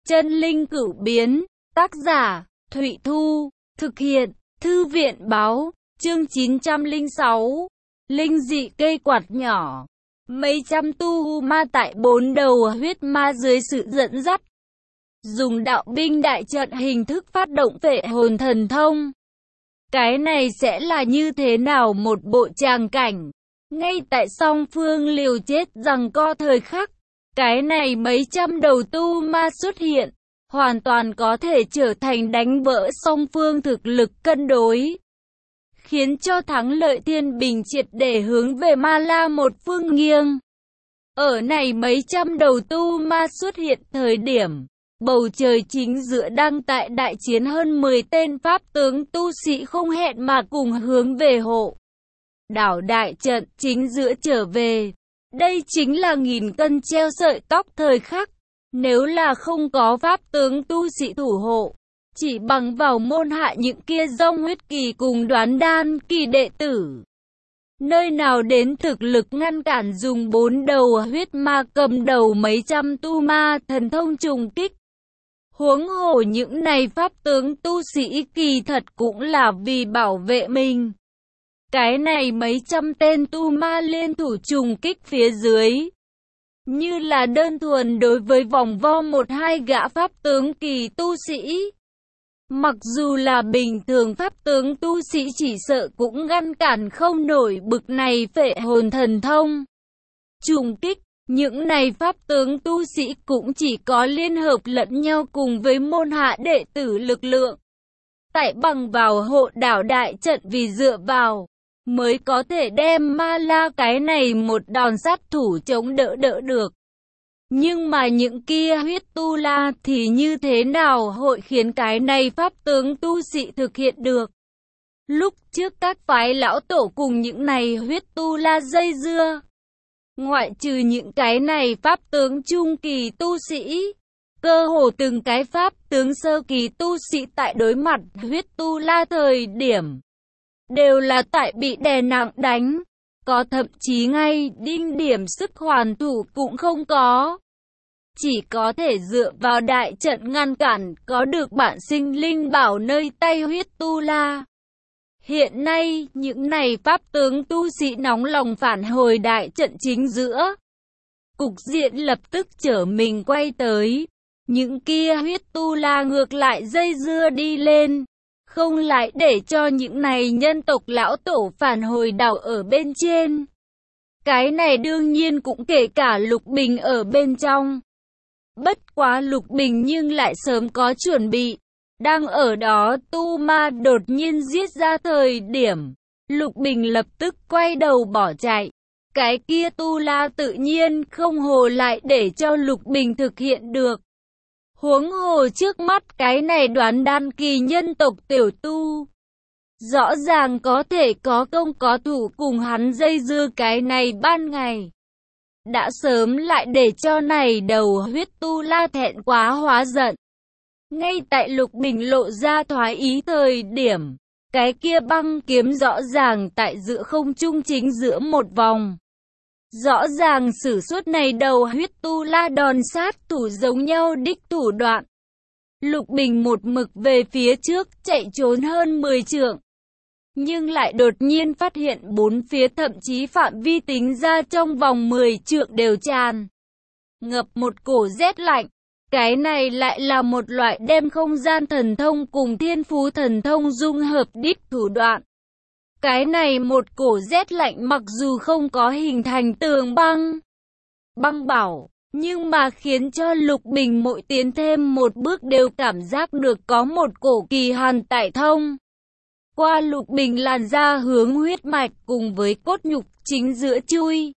Chân linh cửu biến, tác giả, Thụy Thu, thực hiện, Thư viện báo, chương 906, linh dị cây quạt nhỏ. Mấy trăm tu ma tại 4 đầu huyết ma dưới sự dẫn dắt, dùng đạo binh đại trận hình thức phát động phệ hồn thần thông. Cái này sẽ là như thế nào một bộ tràng cảnh? Ngay tại song phương liều chết giằng co thời khắc, cái này mấy trăm đầu tu ma xuất hiện, hoàn toàn có thể trở thành đánh vỡ song phương thực lực cân đối, khiến cho thắng lợi thiên bình triệt để hướng về Ma La một phương nghiêng. Ở này mấy trăm đầu tu ma xuất hiện thời điểm, bầu trời chính giữa đang tại đại chiến hơn 10 tên pháp tướng tu sĩ không hẹn mà cùng hướng về hộ đảo đại trận chính giữa trở về. Đây chính là nghìn cân treo sợi tóc thời khắc. Nếu là không có pháp tướng tu sĩ thủ hộ, chỉ bằng vào môn hạ những kia dông huyết kỳ cùng đoán đan kỳ đệ tử, nơi nào đến thực lực ngăn cản dùng 4 đầu huyết ma cầm đầu mấy trăm tu ma thần thông trùng kích. Huống hồ những này pháp tướng tu sĩ kỳ thật cũng là vì bảo vệ mình. Cái này mấy trăm tên tu ma liên thủ trùng kích phía dưới, như là đơn thuần đối với vòng vo một hai gã pháp tướng kỳ tu sĩ. Mặc dù là bình thường pháp tướng tu sĩ chỉ sợ cũng ngăn cản không nổi bực này phệ hồn thần thông trùng kích. Những này pháp tướng tu sĩ cũng chỉ có liên hợp lẫn nhau cùng với môn hạ đệ tử lực lượng, tại bằng vào hộ đảo đại trận vì dựa vào mới có thể đem Ma La cái này một đòn sát thủ chống đỡ được. Nhưng mà những kia huyết tu la thì như thế nào hội khiến cái này pháp tướng tu sĩ thực hiện được? Lúc trước các phái lão tổ cùng những này huyết tu la dây dưa, ngoại trừ những cái này pháp tướng trung kỳ tu sĩ, cơ hồ từng cái pháp tướng sơ kỳ tu sĩ tại đối mặt huyết tu la thời điểm, đều là tại bị đè nặng đánh, có thậm chí ngay đinh điểm sức hoàn thủ cũng không có. Chỉ có thể dựa vào đại trận ngăn cản có được bản sinh linh bảo nơi tay huyết tu la. Hiện nay, những này pháp tướng tu sĩ nóng lòng phản hồi đại trận chính giữa. Cục diện lập tức trở mình quay tới. Những kia huyết tu la ngược lại dây dưa đi lên, không lại để cho những này nhân tộc lão tổ phản hồi đảo ở bên trên. Cái này đương nhiên cũng kể cả Lục Bình ở bên trong. Bất quá Lục Bình nhưng lại sớm có chuẩn bị. Đang ở đó tu ma đột nhiên giết ra thời điểm, Lục Bình lập tức quay đầu bỏ chạy. Cái kia tu la tự nhiên không hồ lại để cho Lục Bình thực hiện được. Huống hồ trước mắt cái này đoán đan kỳ nhân tộc tiểu tu, rõ ràng có thể có công có thủ cùng hắn dây dưa cái này ban ngày. Đã sớm lại để cho này đầu huyết tu la thẹn quá hóa giận. Ngay tại Lục Bình lộ ra thoái ý thời điểm, cái kia băng kiếm rõ ràng tại giữa không trung chính giữa một vòng. Rõ ràng sử xuất này đầu huyết tu la đòn sát thủ giống nhau đích thủ đoạn. Lục Bình một mực về phía trước chạy trốn hơn 10 trượng. Nhưng lại đột nhiên phát hiện bốn phía thậm chí phạm vi tính ra trong vòng 10 trượng đều tràn ngập một cổ rét lạnh. Cái này lại là một loại đem không gian thần thông cùng thiên phú thần thông dung hợp đích thủ đoạn. Cái này một cổ rét lạnh mặc dù không có hình thành tường băng bảo, nhưng mà khiến cho Lục Bình mỗi tiến thêm một bước đều cảm giác được có một cổ kỳ hàn tại thông qua Lục Bình làn da hướng huyết mạch cùng với cốt nhục chính giữa chui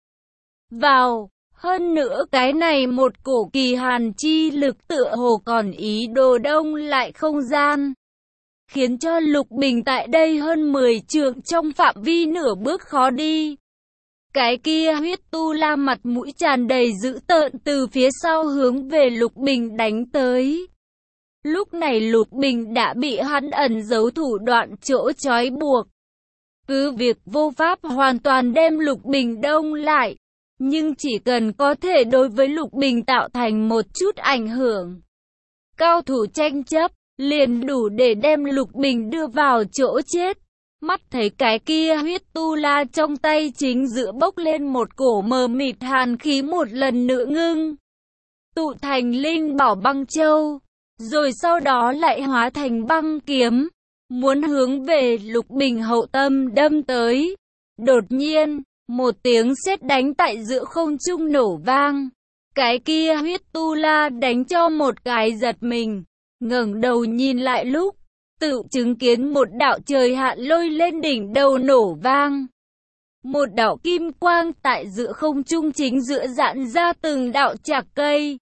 vào. Hơn nữa cái này một cổ kỳ hàn chi lực tựa hồ còn ý đồ đông lại không gian, khiến cho Lục Bình tại đây hơn 10 trượng trong phạm vi nửa bước khó đi. Cái kia huyết tu la mặt mũi tràn đầy dữ tợn từ phía sau hướng về Lục Bình đánh tới. Lúc này Lục Bình đã bị hắn ẩn giấu thủ đoạn chỗ trói buộc. Cứ việc vô pháp hoàn toàn đem Lục Bình đông lại, nhưng chỉ cần có thể đối với Lục Bình tạo thành một chút ảnh hưởng, cao thủ tranh chấp, liền đủ để đem Lục Bình đưa vào chỗ chết. Mắt thấy cái kia huyết tu la trong tay chính giữa bốc lên một cổ mờ mịt hàn khí một lần nữa ngưng tụ thành linh bảo băng châu, rồi sau đó lại hóa thành băng kiếm, muốn hướng về Lục Bình hậu tâm đâm tới. Đột nhiên, một tiếng sét đánh tại giữa không trung nổ vang. Cái kia huyết tu la đánh cho một cái giật mình, ngẩng đầu nhìn lại lúc, tự chứng kiến một đạo trời hạn lôi lên đỉnh đầu nổ vang. Một đạo kim quang tại giữa không trung chính giữa dạn ra từng đạo chạc cây.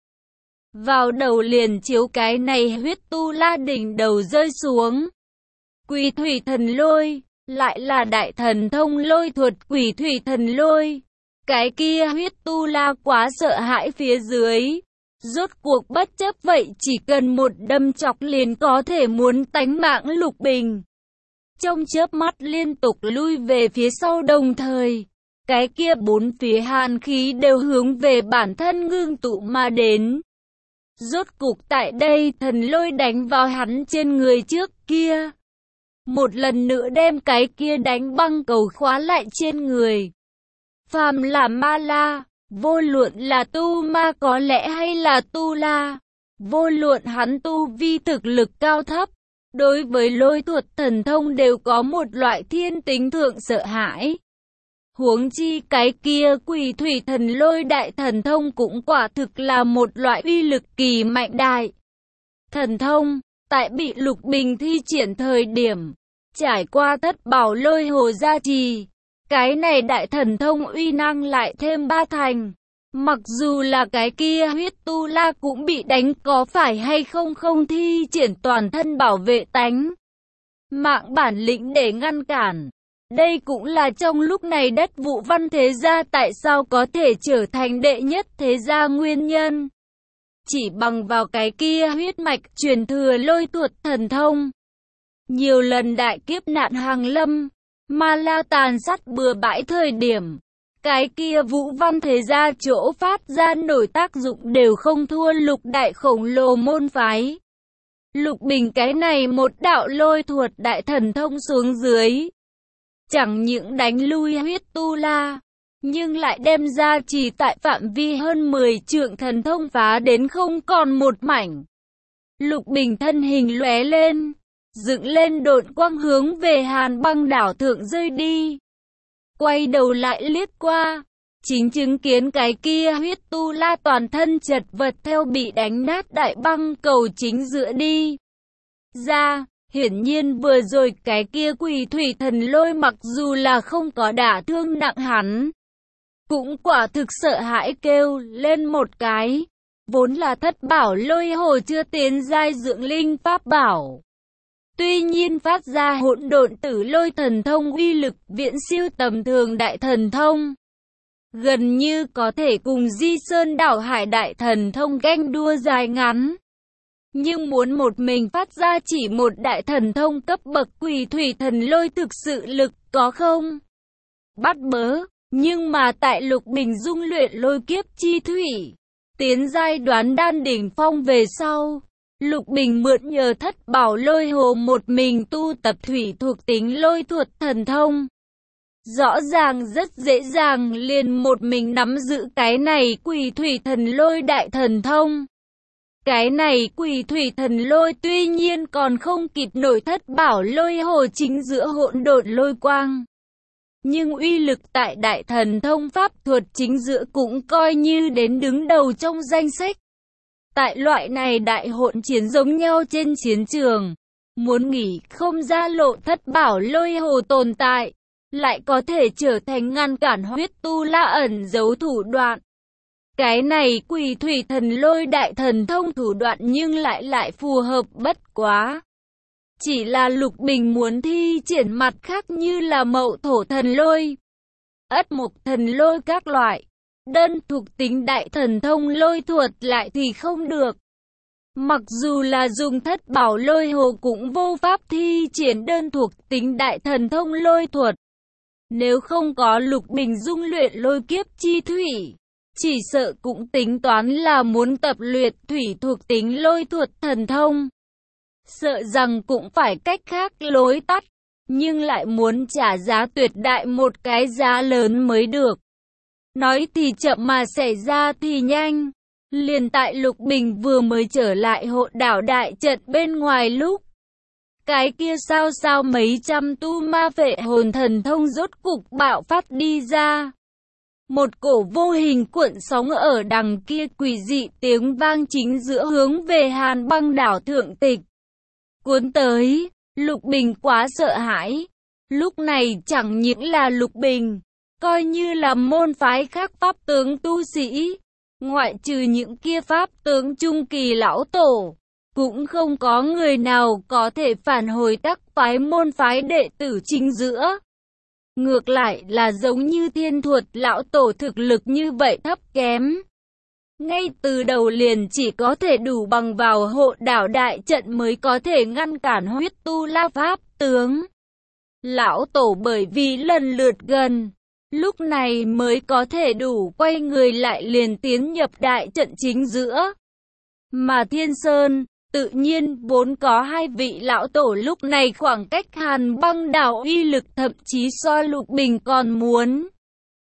Vào đầu liền chiếu cái này huyết tu la đỉnh đầu rơi xuống. Quỷ thủy thần lôi, lại là đại thần thông lôi thuật quỷ thủy thần lôi. Cái kia huyết tu la quá sợ hãi phía dưới. Rốt cuộc bất chấp vậy chỉ cần một đâm chọc liền có thể muốn tánh mạng Lục Bình. Trong chớp mắt liên tục lui về phía sau, đồng thời, cái kia bốn phía hàn khí đều hướng về bản thân ngưng tụ mà đến. Rốt cục tại đây thần lôi đánh vào hắn trên người trước kia. Một lần nữa đem cái kia đánh băng cầu khóa lại trên người. Phàm là ma la, vô luận là tu ma có lẽ hay là tu la, vô luận hắn tu vi thực lực cao thấp, đối với lôi thuật thần thông đều có một loại thiên tính thượng sợ hãi. Huống chi cái kia quỷ thủy thần lôi đại thần thông cũng quả thực là một loại uy lực kỳ mạnh đại. Thần thông, tại bị Lục Bình thi triển thời điểm, trải qua thất bảo lôi hồ gia trì, cái này đại thần thông uy năng lại thêm ba thành. Mặc dù là cái kia huyết tu la cũng bị đánh, có phải hay không không thi triển toàn thân bảo vệ tánh mạng bản lĩnh để ngăn cản. Đây cũng là trong lúc này Đất Vụ Văn thế gia tại sao có thể trở thành đệ nhất thế gia nguyên nhân. Chỉ bằng vào cái kia huyết mạch truyền thừa lôi thuật thần thông. Nhiều lần đại kiếp nạn hàng lâm, ma la tàn sát bừa bãi thời điểm, cái kia Vũ Văn thế gia chỗ phát ra nổi tác dụng đều không thua Lục đại khổng lồ môn phái. Lục Bình cái này một đạo lôi thuật đại thần thông xuống dưới, chẳng những đánh lui huyết tu la, nhưng lại đem ra chỉ tại phạm vi hơn 10 trượng thần thông phá đến không còn một mảnh. Lục Bình thân hình lóe lên, dựng lên độn quang hướng về Hàn Băng đảo thượng rơi đi. Quay đầu lại liếc qua, chính chứng kiến cái kia huyết tu la toàn thân chật vật theo bị đánh nát đại băng cầu chính giữa đi ra. Hiển nhiên vừa rồi cái kia quỷ thủy thần lôi mặc dù là không có đả thương nặng hắn, cũng quả thực sợ hãi kêu lên một cái. Vốn là thất bảo lôi hồ chưa tiến giai dưỡng linh pháp bảo, tuy nhiên phát ra hỗn độn tử lôi thần thông uy lực viễn siêu tầm thường đại thần thông, gần như có thể cùng Di Sơn đảo hải đại thần thông ganh đua dài ngắn. Nhưng muốn một mình phát ra chỉ một đại thần thông cấp bậc quỷ thủy thần lôi thực sự lực có không? Bắt bớ, nhưng mà tại Lục Bình dung luyện lôi kiếp chi thủy, tiến giai đoán đan đỉnh phong về sau, Lục Bình mượn nhờ thất bảo lôi hồ một mình tu tập thủy thuộc tính lôi thuật thần thông. Rõ ràng rất dễ dàng liền một mình nắm giữ cái này quỷ thủy thần lôi đại thần thông. Cái này quỷ thủy thần lôi tuy nhiên còn không kịp nổi thất bảo lôi hồ chính giữa hỗn độn lôi quang, nhưng uy lực tại đại thần thông pháp thuật chính giữa cũng coi như đến đứng đầu trong danh sách. Tại loại này đại hỗn chiến giống nhau trên chiến trường, muốn nghỉ không ra lộ thất bảo lôi hồ tồn tại, lại có thể trở thành ngăn cản huyết tu la ẩn giấu thủ đoạn. Cái này quỷ thủy thần lôi đại thần thông thủ đoạn nhưng lại phù hợp bất quá. Chỉ là Lục Bình muốn thi triển mặt khác như là mậu thổ thần lôi, ất mộc thần lôi các loại, đơn thuộc tính đại thần thông lôi thuật lại thì không được. Mặc dù là dùng thất bảo lôi hồ cũng vô pháp thi triển đơn thuộc tính đại thần thông lôi thuật. Nếu không có Lục Bình dung luyện lôi kiếp chi thủy, chỉ sợ cũng tính toán là muốn tập luyện thủy thuộc tính lôi thuật thần thông. Sợ rằng cũng phải cách khác lối tắt, nhưng lại muốn trả giá tuyệt đại một cái giá lớn mới được. Nói thì chậm mà xảy ra thì nhanh. Liền tại Lục Bình vừa mới trở lại hộ đảo đại trận bên ngoài lúc cái kia sao mấy trăm tu ma vệ hồn thần thông rốt cục bạo phát đi ra. Một cổ vô hình cuộn sóng ở đằng kia quỷ dị tiếng vang chính giữa hướng về Hàn Băng đảo thượng tịch. Cuốn tới, Lục Bình quá sợ hãi. Lúc này chẳng những là Lục Bình, coi như là môn phái khác pháp tướng tu sĩ, ngoại trừ những kia pháp tướng trung kỳ lão tổ, cũng không có người nào có thể phản hồi tắc phái môn phái đệ tử chính giữa. Ngược lại là giống như Thiên Thuật lão tổ thực lực như vậy thấp kém. Ngay từ đầu liền chỉ có thể đủ bằng vào hộ đảo đại trận mới có thể ngăn cản huyết tu la pháp tướng. Lão tổ bởi vì lần lượt gần, lúc này mới có thể đủ quay người lại liền tiến nhập đại trận chính giữa. Mà Thiên Sơn, tự nhiên vốn có hai vị lão tổ lúc này khoảng cách Hàn Băng đảo uy lực thậm chí so Lục Bình còn muốn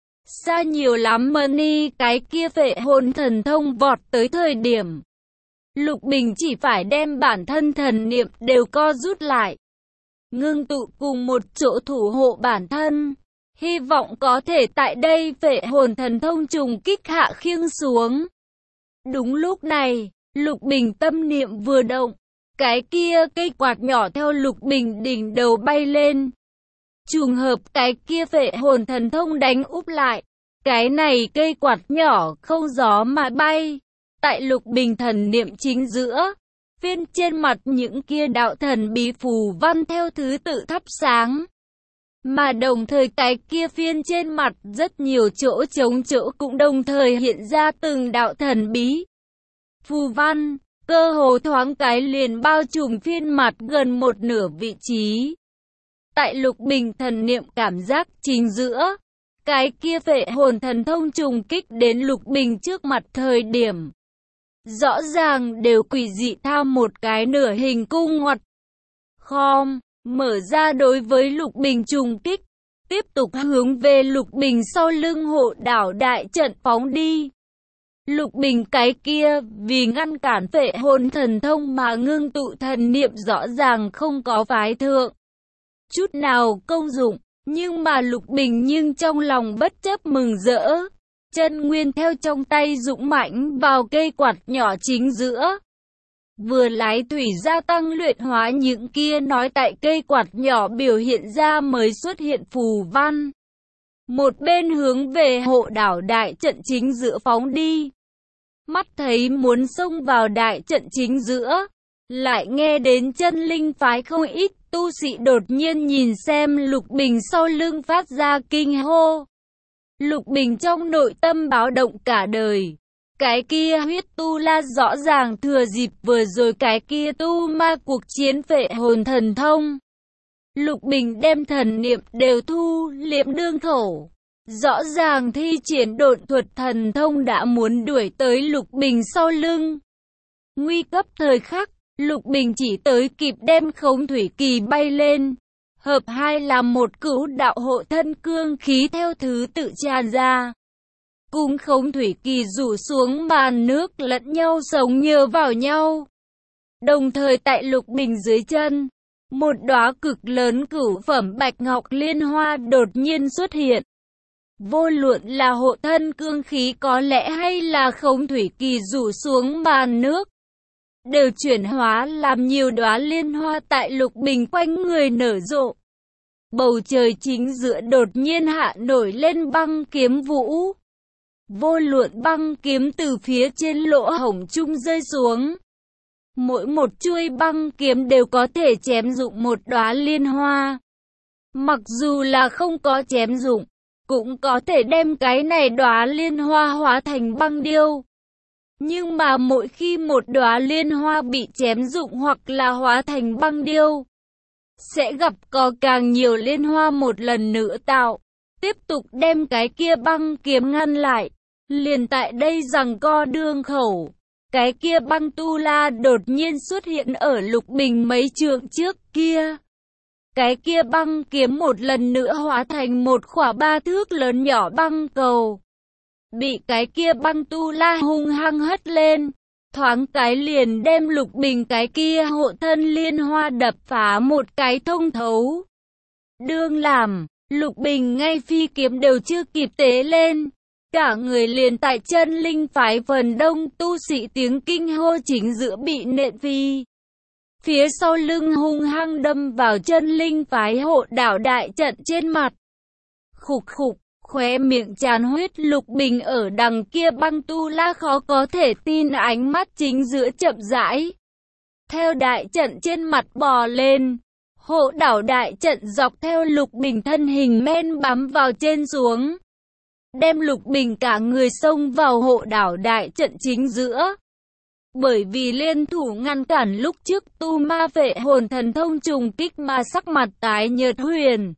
xa nhiều lắm. Mani cái kia phệ hồn thần thông vọt tới thời điểm, Lục Bình chỉ phải đem bản thân thần niệm đều co rút lại, ngưng tụ cùng một chỗ thủ hộ bản thân, hy vọng có thể tại đây phệ hồn thần thông trùng kích hạ khiêng xuống. Đúng lúc này, Lục Bình tâm niệm vừa động, cái kia cây quạt nhỏ theo Lục Bình đỉnh đầu bay lên. Trùng hợp cái kia phệ hồn thần thông đánh úp lại, cái này cây quạt nhỏ không gió mà bay. Tại Lục Bình thần niệm chính giữa, phiên trên mặt những kia đạo thần bí phù văn theo thứ tự thắp sáng. Mà đồng thời cái kia phiên trên mặt rất nhiều chỗ trống chỗ cũng đồng thời hiện ra từng đạo thần bí phù văn, cơ hồ thoáng cái liền bao trùm phiên mặt gần một nửa vị trí. Tại Lục Bình thần niệm cảm giác chính giữa, cái kia phệ hồn thần thông trùng kích đến Lục Bình trước mặt thời điểm, rõ ràng đều quỷ dị thao một cái nửa hình cung ngoặt khom, mở ra đối với Lục Bình trùng kích, tiếp tục hướng về Lục Bình sau lưng hộ đảo đại trận phóng đi. Lục Bình cái kia vì ngăn cản phệ hồn thần thông mà ngưng tụ thần niệm rõ ràng không có phái thượng chút nào công dụng, nhưng mà Lục Bình nhưng trong lòng bất chấp mừng rỡ, chân nguyên theo trong tay dũng mãnh vào cây quạt nhỏ chính giữa. Vừa lái thủy gia tăng luyện hóa những kia nói tại cây quạt nhỏ biểu hiện ra mới xuất hiện phù văn. Một bên hướng về hộ đảo đại trận chính giữa phóng đi. Mắt thấy muốn xông vào đại trận chính giữa, lại nghe đến chân linh phái không ít tu sĩ đột nhiên nhìn xem Lục Bình sau lưng phát ra kinh hô. Lục Bình trong nội tâm báo động cả đời. Cái kia huyết tu la rõ ràng thừa dịp vừa rồi cái kia tu ma cuộc chiến phệ hồn thần thông. Lục Bình đem thần niệm đều thu liệm đương khẩu. Rõ ràng thi triển độn thuật thần thông đã muốn đuổi tới Lục Bình sau lưng. Nguy cấp thời khắc, Lục Bình chỉ tới kịp đem Khống Thủy Kỳ bay lên. Hợp hai làm một cửu đạo hộ thân cương khí theo thứ tự tràn ra. Cùng Khống Thủy Kỳ rủ xuống màn nước lẫn nhau sống nhờ vào nhau. Đồng thời tại Lục Bình dưới chân, một đóa cực lớn cửu phẩm bạch ngọc liên hoa đột nhiên xuất hiện. Vô luận là hộ thân cương khí có lẽ hay là Khống Thủy Kỳ rủ xuống màn nước, đều chuyển hóa làm nhiều đóa liên hoa tại Lục Bình quanh người nở rộ. Bầu trời chính giữa đột nhiên hạ nổi lên băng kiếm vũ. Vô luận băng kiếm từ phía trên lỗ hổng trung rơi xuống, mỗi một chuôi băng kiếm đều có thể chém dụng một đóa liên hoa. Mặc dù là không có chém dụng, cũng có thể đem cái này đóa liên hoa hóa thành băng điêu. Nhưng mà mỗi khi một đóa liên hoa bị chém dụng hoặc là hóa thành băng điêu, sẽ gặp có càng nhiều liên hoa một lần nữa tạo, tiếp tục đem cái kia băng kiếm ngăn lại. Liền tại đây giằng co đương khẩu, cái kia băng tu la đột nhiên xuất hiện ở Lục Bình mấy trượng trước kia. Cái kia băng kiếm một lần nữa hóa thành một khỏa 3 thước lớn nhỏ băng cầu. Bị cái kia băng tu la hung hăng hất lên, thoáng cái liền đem Lục Bình cái kia hộ thân liên hoa đập phá một cái thông thấu. Đương làm, Lục Bình ngay phi kiếm đều chưa kịp tế lên, cả người liền tại chân linh phái phần đông tu sĩ tiếng kinh hô chính giữa bị nện phi. Phía sau lưng hung hăng đâm vào chân linh phái hộ đảo đại trận trên mặt. Khục khục, khóe miệng tràn huyết. Lục Bình ở đằng kia băng tu la khó có thể tin ánh mắt chính giữa chậm rãi. Theo đại trận trên mặt bò lên, hộ đảo đại trận dọc theo Lục Bình thân hình men bám vào trên xuống. Đem Lục Bình cả người xông vào hộ đảo đại trận chính giữa. Bởi vì liên thủ ngăn cản lúc trước tu ma vệ hồn thần thông trùng kích mà sắc mặt tái nhợt Huyền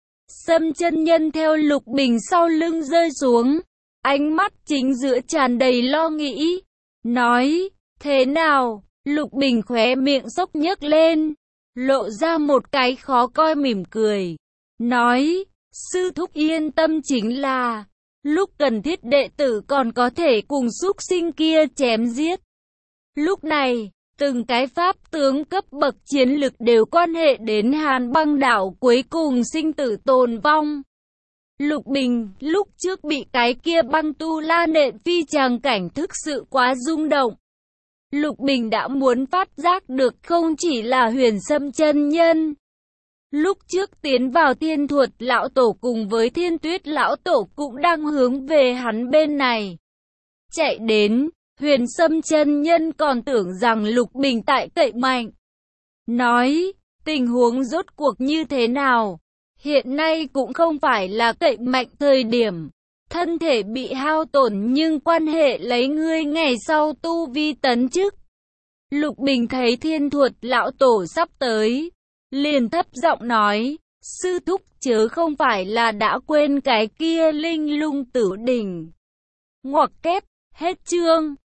Sâm chân nhân theo Lục Bình sau lưng rơi xuống, ánh mắt chính giữa tràn đầy lo nghĩ, nói, thế nào? Lục Bình khóe miệng xốc nhếch lên, lộ ra một cái khó coi mỉm cười, nói, sư thúc yên tâm, chính là lúc cần thiết đệ tử còn có thể cùng súc sinh kia chém giết. Lúc này, từng cái pháp tướng cấp bậc chiến lực đều quan hệ đến Hàn Băng đảo cuối cùng sinh tử tồn vong. Lục Bình lúc trước bị cái kia băng tu la nện phi tràng cảnh thực sự quá rung động. Lục Bình đã muốn phát giác được không chỉ là Huyền Sâm chân nhân. Lúc trước tiến vào Thiên Thuật lão tổ cùng với Thiên Tuyết lão tổ cũng đang hướng về hắn bên này chạy đến. Huyền Sâm chân nhân còn tưởng rằng Lục Bình tại cậy mạnh. Nói, tình huống rốt cuộc như thế nào? Hiện nay cũng không phải là cậy mạnh thời điểm. Thân thể bị hao tổn nhưng quan hệ lấy ngươi ngày sau tu vi tấn chức. Lục Bình thấy Thiên Thuật lão tổ sắp tới, liền thấp giọng nói, sư thúc chớ không phải là đã quên cái kia Linh Lung Tử Đỉnh. Ngoặc kép, hết chương.